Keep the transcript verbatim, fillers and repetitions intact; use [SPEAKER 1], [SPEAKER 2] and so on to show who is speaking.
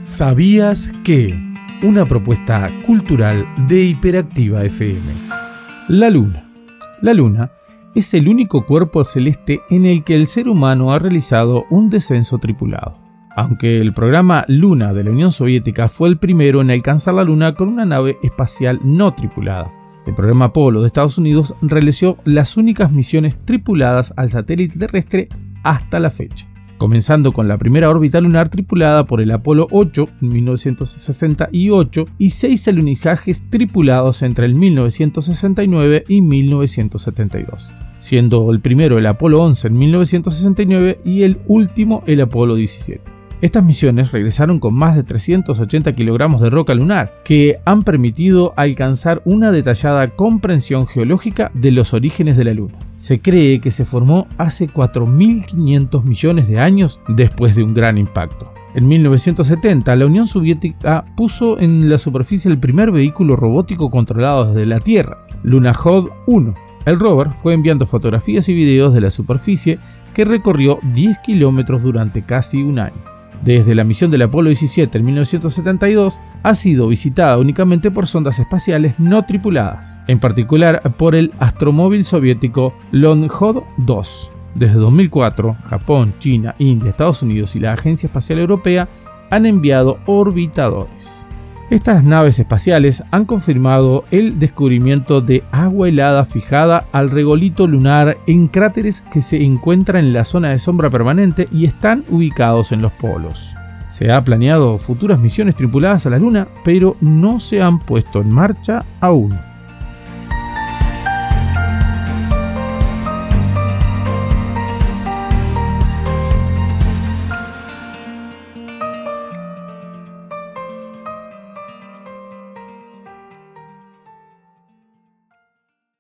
[SPEAKER 1] ¿Sabías que? Una propuesta cultural de Hiperactiva F M. La Luna. La Luna es el único cuerpo celeste en el que el ser humano ha realizado un descenso tripulado. Aunque el programa Luna de la Unión Soviética fue el primero en alcanzar la Luna con una nave espacial no tripulada, el programa Apolo de Estados Unidos realizó las únicas misiones tripuladas al satélite terrestre hasta la fecha, comenzando con la primera órbita lunar tripulada por el Apolo ocho en mil novecientos sesenta y ocho y seis alunizajes tripulados entre el mil novecientos sesenta y nueve y mil novecientos setenta y dos, siendo el primero el Apolo once en mil novecientos sesenta y nueve y el último el Apolo diecisiete. Estas misiones regresaron con más de trescientos ochenta kilogramos de roca lunar, que han permitido alcanzar una detallada comprensión geológica de los orígenes de la Luna. Se cree que se formó hace cuatro mil quinientos millones de años después de un gran impacto. En mil novecientos setenta, la Unión Soviética puso en la superficie el primer vehículo robótico controlado desde la Tierra, Lunokhod uno. El rover fue enviando fotografías y videos de la superficie que recorrió diez kilómetros durante casi un año. Desde la misión del Apolo diecisiete en mil novecientos setenta y dos ha sido visitada únicamente por sondas espaciales no tripuladas, en particular por el astromóvil soviético Lunokhod dos. Desde dos mil cuatro, Japón, China, India, Estados Unidos y la Agencia Espacial Europea han enviado orbitadores. Estas naves espaciales han confirmado el descubrimiento de agua helada fijada al regolito lunar en cráteres que se encuentran en la zona de sombra permanente y están ubicados en los polos. Se ha planeado futuras misiones tripuladas a la Luna, pero no se han puesto en marcha aún.